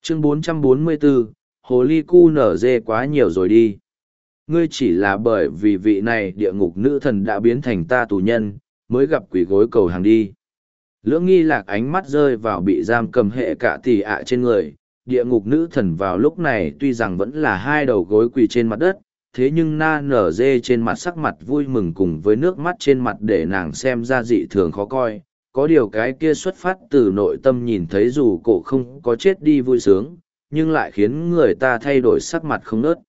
Chương 444, Hồ ly cu nở dê quá nhiều rồi đi. Ngươi chỉ là bởi vì vị này địa ngục nữ thần đã biến thành ta tù nhân, mới gặp quỷ gối cầu hàng đi. Lưỡng nghi lạc ánh mắt rơi vào bị giam cầm hệ cả tỷ ạ trên người. Địa ngục nữ thần vào lúc này tuy rằng vẫn là hai đầu gối quỳ trên mặt đất, thế nhưng na nở dê trên mặt sắc mặt vui mừng cùng với nước mắt trên mặt để nàng xem ra dị thường khó coi. Có điều cái kia xuất phát từ nội tâm nhìn thấy dù cổ không có chết đi vui sướng, nhưng lại khiến người ta thay đổi sắc mặt không nớt.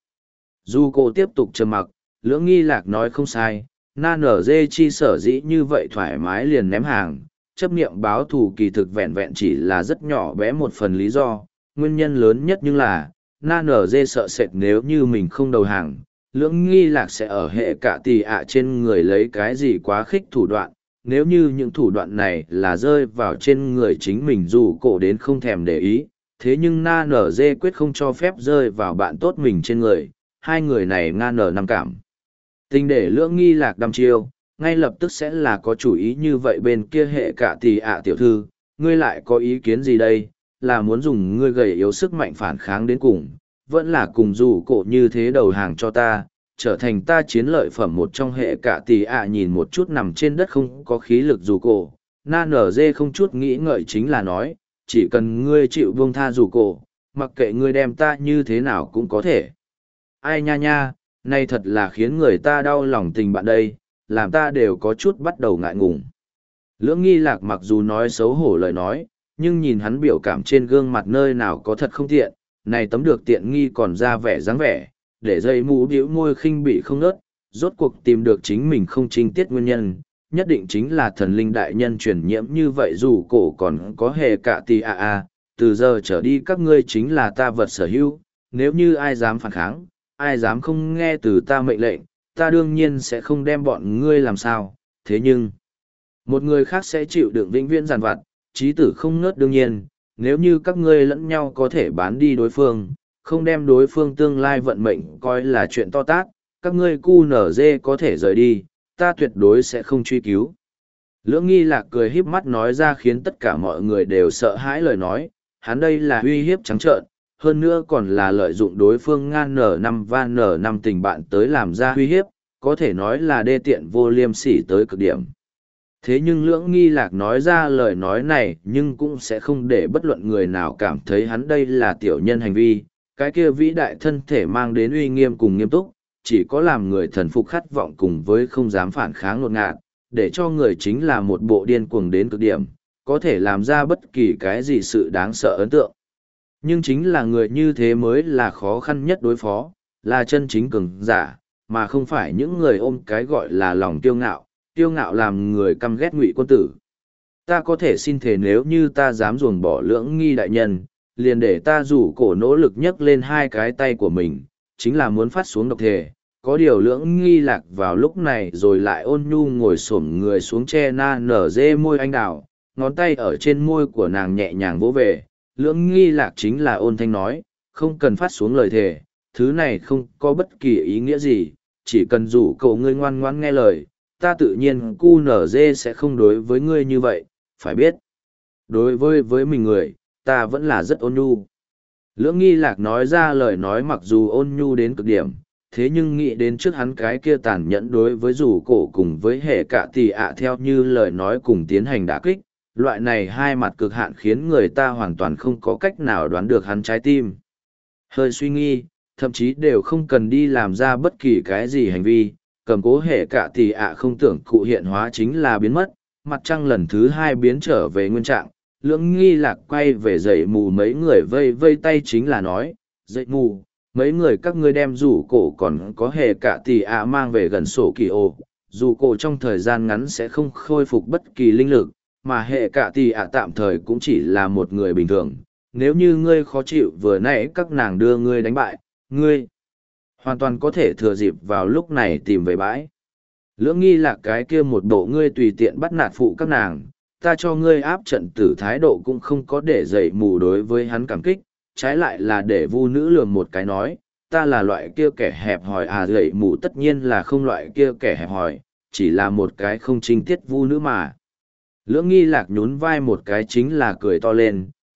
Dù cổ tiếp tục trầm mặc, lưỡng nghi lạc nói không sai, na nở dê chi sở dĩ như vậy thoải mái liền ném hàng, chấp niệm báo thù kỳ thực vẹn vẹn chỉ là rất nhỏ bé một phần lý do, nguyên nhân lớn nhất nhưng là, na nở dê sợ sệt nếu như mình không đầu hàng, lưỡng nghi lạc sẽ ở hệ cả tỷ ạ trên người lấy cái gì quá khích thủ đoạn, nếu như những thủ đoạn này là rơi vào trên người chính mình dù cổ đến không thèm để ý, thế nhưng na nở dê quyết không cho phép rơi vào bạn tốt mình trên người, hai người này nga nở năm cảm. Tình để lưỡng nghi lạc đăm chiêu, ngay lập tức sẽ là có chủ ý như vậy bên kia hệ cả tỷ ạ tiểu thư, ngươi lại có ý kiến gì đây, là muốn dùng ngươi gầy yếu sức mạnh phản kháng đến cùng, vẫn là cùng dù cổ như thế đầu hàng cho ta, trở thành ta chiến lợi phẩm một trong hệ cả tỷ ạ nhìn một chút nằm trên đất không có khí lực dù cổ, na nở dê không chút nghĩ ngợi chính là nói, chỉ cần ngươi chịu buông tha dù cổ, mặc kệ ngươi đem ta như thế nào cũng có thể. Ai nha nha, nay thật là khiến người ta đau lòng tình bạn đây, làm ta đều có chút bắt đầu ngại ngùng. Lưỡng nghi lạc mặc dù nói xấu hổ lời nói, nhưng nhìn hắn biểu cảm trên gương mặt nơi nào có thật không tiện, này tấm được tiện nghi còn ra vẻ dáng vẻ, để dây mũ bĩu môi khinh bị không nớt, rốt cuộc tìm được chính mình không trinh tiết nguyên nhân, nhất định chính là thần linh đại nhân truyền nhiễm như vậy dù cổ còn có hề cả tì từ giờ trở đi các ngươi chính là ta vật sở hữu, nếu như ai dám phản kháng, ai dám không nghe từ ta mệnh lệnh, ta đương nhiên sẽ không đem bọn ngươi làm sao, thế nhưng, một người khác sẽ chịu đựng vĩnh viễn giàn vặt, chí tử không ngớt đương nhiên, nếu như các ngươi lẫn nhau có thể bán đi đối phương, không đem đối phương tương lai vận mệnh coi là chuyện to tát, các ngươi cu nở dê có thể rời đi, ta tuyệt đối sẽ không truy cứu. Lưỡng nghi lạc cười híp mắt nói ra khiến tất cả mọi người đều sợ hãi lời nói, hắn đây là uy hiếp trắng trợn, hơn nữa còn là lợi dụng đối phương ngan nở năm tình bạn tới làm ra uy hiếp, có thể nói là đê tiện vô liêm sỉ tới cực điểm. Thế nhưng lưỡng nghi lạc nói ra lời nói này nhưng cũng sẽ không để bất luận người nào cảm thấy hắn đây là tiểu nhân hành vi, cái kia vĩ đại thân thể mang đến uy nghiêm cùng nghiêm túc, chỉ có làm người thần phục khát vọng cùng với không dám phản kháng ngột ngạt, để cho người chính là một bộ điên cuồng đến cực điểm, có thể làm ra bất kỳ cái gì sự đáng sợ ấn tượng. Nhưng chính là người như thế mới là khó khăn nhất đối phó, là chân chính cường giả, mà không phải những người ôm cái gọi là lòng kiêu ngạo làm người căm ghét ngụy quân tử. Ta có thể xin thề nếu như ta dám ruồng bỏ lưỡng nghi đại nhân, liền để ta rủ cổ nỗ lực nhấc lên hai cái tay của mình, chính là muốn phát xuống độc thể. Có điều lưỡng nghi lạc vào lúc này rồi lại ôn nhu ngồi xổm người xuống che na nở dê môi anh đào, ngón tay ở trên môi của nàng nhẹ nhàng vỗ về. Lưỡng nghi lạc chính là ôn thanh nói, không cần phát xuống lời thề, thứ này không có bất kỳ ý nghĩa gì, chỉ cần rủ cậu ngươi ngoan ngoãn nghe lời, ta tự nhiên cu nở dê sẽ không đối với ngươi như vậy, phải biết. Đối với mình người, ta vẫn là rất ôn nhu. Lưỡng nghi lạc nói ra lời nói mặc dù ôn nhu đến cực điểm, thế nhưng nghĩ đến trước hắn cái kia tàn nhẫn đối với rủ cổ cùng với hệ cả tỷ ạ theo như lời nói cùng tiến hành đả kích, loại này hai mặt cực hạn khiến người ta hoàn toàn không có cách nào đoán được hắn trái tim. Hơi suy nghi, thậm chí đều không cần đi làm ra bất kỳ cái gì hành vi, cầm cố hệ cả tỷ ạ không tưởng cụ hiện hóa chính là biến mất, mặt trăng lần thứ hai biến trở về nguyên trạng, lưỡng nghi lạc quay về dậy mù mấy người vây vây tay chính là nói, dậy mù, mấy người các ngươi đem rủ cổ còn có hệ cả tỷ ạ mang về gần sổ kỳ ô, dù cổ trong thời gian ngắn sẽ không khôi phục bất kỳ linh lực, mà hệ cả tỷ ạ tạm thời cũng chỉ là một người bình thường, nếu như ngươi khó chịu vừa nãy các nàng đưa ngươi đánh bại, ngươi hoàn toàn có thể thừa dịp vào lúc này tìm về bãi. Lưỡng nghi là cái kia một bộ ngươi tùy tiện bắt nạt phụ các nàng, ta cho ngươi áp trận tử thái độ cũng không có để dậy mù đối với hắn cảm kích, trái lại là để vu nữ lườm một cái nói, ta là loại kia kẻ hẹp hòi dậy mù tất nhiên là không loại kia kẻ hẹp hòi, chỉ là một cái không trinh tiết vu nữ mà. Lưỡng nghi lạc nhún vai một cái chính là cười to lên,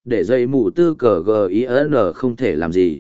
để dây mù tư cờ GIN không thể làm gì.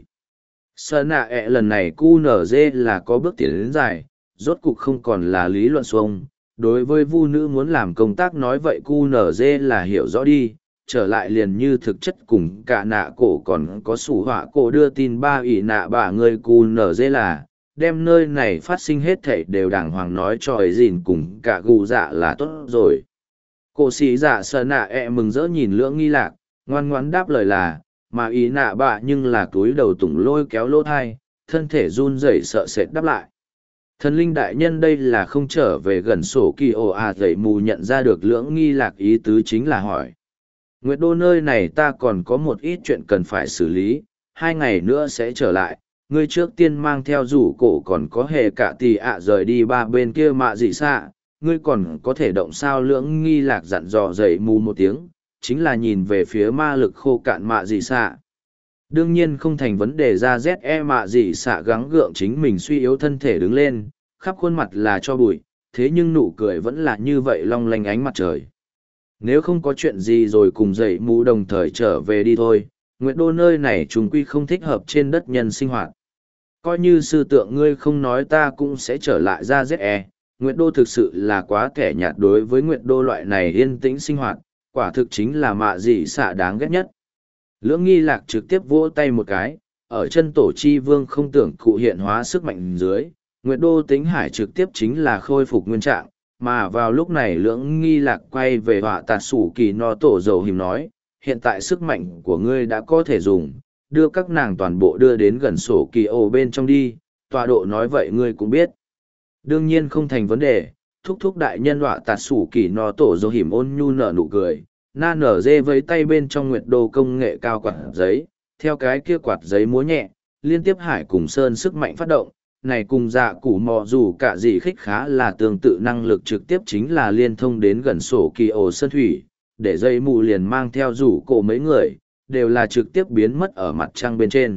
Sơ nạ ẹ lần này QNZ là có bước tiến đến dài, rốt cục không còn là lý luận xuông. Đối với vu nữ muốn làm công tác nói vậy QNZ là hiểu rõ đi, trở lại liền như thực chất cùng cả nạ cổ còn có sủ họa cổ đưa tin ba ỷ nạ bà người QNZ là, đem nơi này phát sinh hết thảy đều đàng hoàng nói cho ấy gìn cùng cả gù dạ là tốt rồi. Cổ sĩ dạ sơ nạ ẹ mừng rỡ nhìn lưỡng nghi lạc, ngoan ngoãn đáp lời là, mà ý nạ bạ nhưng là túi đầu tủng lôi kéo lỗ thai, thân thể run rẩy sợ sệt đáp lại. Thần linh đại nhân đây là không trở về gần sổ kỳ ồ dậy mù nhận ra được lưỡng nghi lạc ý tứ chính là hỏi. Nguyệt đô nơi này ta còn có một ít chuyện cần phải xử lý, 2 ngày nữa sẽ trở lại, ngươi trước tiên mang theo rủ cổ còn có hề cả tì ạ rời đi ba bên kia mạ dị xạ, ngươi còn có thể động sao lưỡng nghi lạc dặn dò dậy mù một tiếng, chính là nhìn về phía ma lực khô cạn mạ dị xạ. Đương nhiên không thành vấn đề ra ZE mạ dị xạ gắng gượng chính mình suy yếu thân thể đứng lên, khắp khuôn mặt là cho bụi, thế nhưng nụ cười vẫn là như vậy long lanh ánh mặt trời. Nếu không có chuyện gì rồi cùng dậy mù đồng thời trở về đi thôi, Nguyệt đô nơi này trùng quy không thích hợp trên đất nhân sinh hoạt. Coi như sư tượng ngươi không nói ta cũng sẽ trở lại ra ZE, Nguyệt đô thực sự là quá kẻ nhạt đối với Nguyệt đô loại này yên tĩnh sinh hoạt, quả thực chính là mạ dị xạ đáng ghét nhất. Lưỡng nghi lạc trực tiếp vỗ tay một cái, ở chân tổ chi vương không tưởng cụ hiện hóa sức mạnh dưới, Nguyệt đô tính hải trực tiếp chính là khôi phục nguyên trạng, mà vào lúc này lưỡng nghi lạc quay về họa tạt sủ kỳ no tổ dầu hiểm nói, hiện tại sức mạnh của ngươi đã có thể dùng, đưa các nàng toàn bộ đưa đến gần sổ kỳ ô bên trong đi, tọa độ nói vậy ngươi cũng biết. Đương nhiên không thành vấn đề, thúc thúc đại nhân họa tạt sủ kỳ no tổ dầu hiểm ôn nhu nở nụ cười, na nở dê với tay bên trong Nguyệt đô công nghệ cao quạt giấy, theo cái kia quạt giấy múa nhẹ, liên tiếp hải cùng sơn sức mạnh phát động, này cùng dạ củ mò dù cả gì khích khá là tương tự năng lực trực tiếp chính là liên thông đến gần sổ kỳ ổ sơn thủy, để dây mù liền mang theo rủ cổ mấy người, đều là trực tiếp biến mất ở mặt trăng bên trên.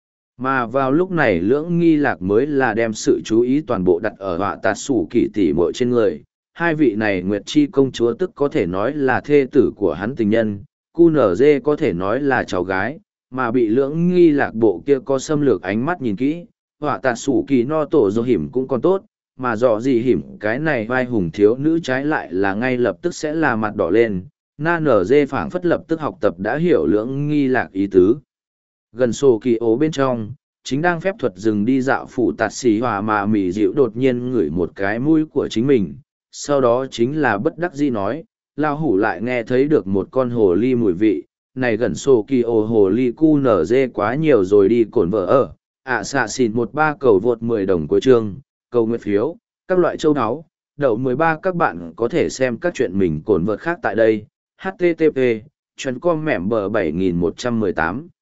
Mà vào lúc này lưỡng nghi lạc mới là đem sự chú ý toàn bộ đặt ở họa tạt sủ kỳ tỷ muội trên người. Hai vị này Nguyệt Chi công chúa tức có thể nói là thê tử của hắn tình nhân, QNZ có thể nói là cháu gái, mà bị lưỡng nghi lạc bộ kia có xâm lược ánh mắt nhìn kỹ, họa tạt sủ kỳ no tổ dô hiểm cũng còn tốt, mà dò gì hiểm cái này vai hùng thiếu nữ trái lại là ngay lập tức sẽ là mặt đỏ lên, na nở dê phảng phất lập tức học tập đã hiểu lưỡng nghi lạc ý tứ. Gần sổ kỳ ố bên trong, chính đang phép thuật dừng đi dạo phủ tạt xì hòa mà mỉ dịu đột nhiên ngửi một cái mũi của chính mình, sau đó chính là bất đắc dĩ nói, lao hủ lại nghe thấy được một con hồ ly mùi vị, này gần sổ kỳ ố hồ ly cu nở dê quá nhiều rồi đi cổn vợ ở, xạ xịn 13 cầu vượt 10 đồng cuối chương, cầu nguyện phiếu, các loại châu áo, đậu 13 các bạn có thể xem các chuyện mình cổn vượt khác tại đây, http, chuyến com mẻm bờ 7118.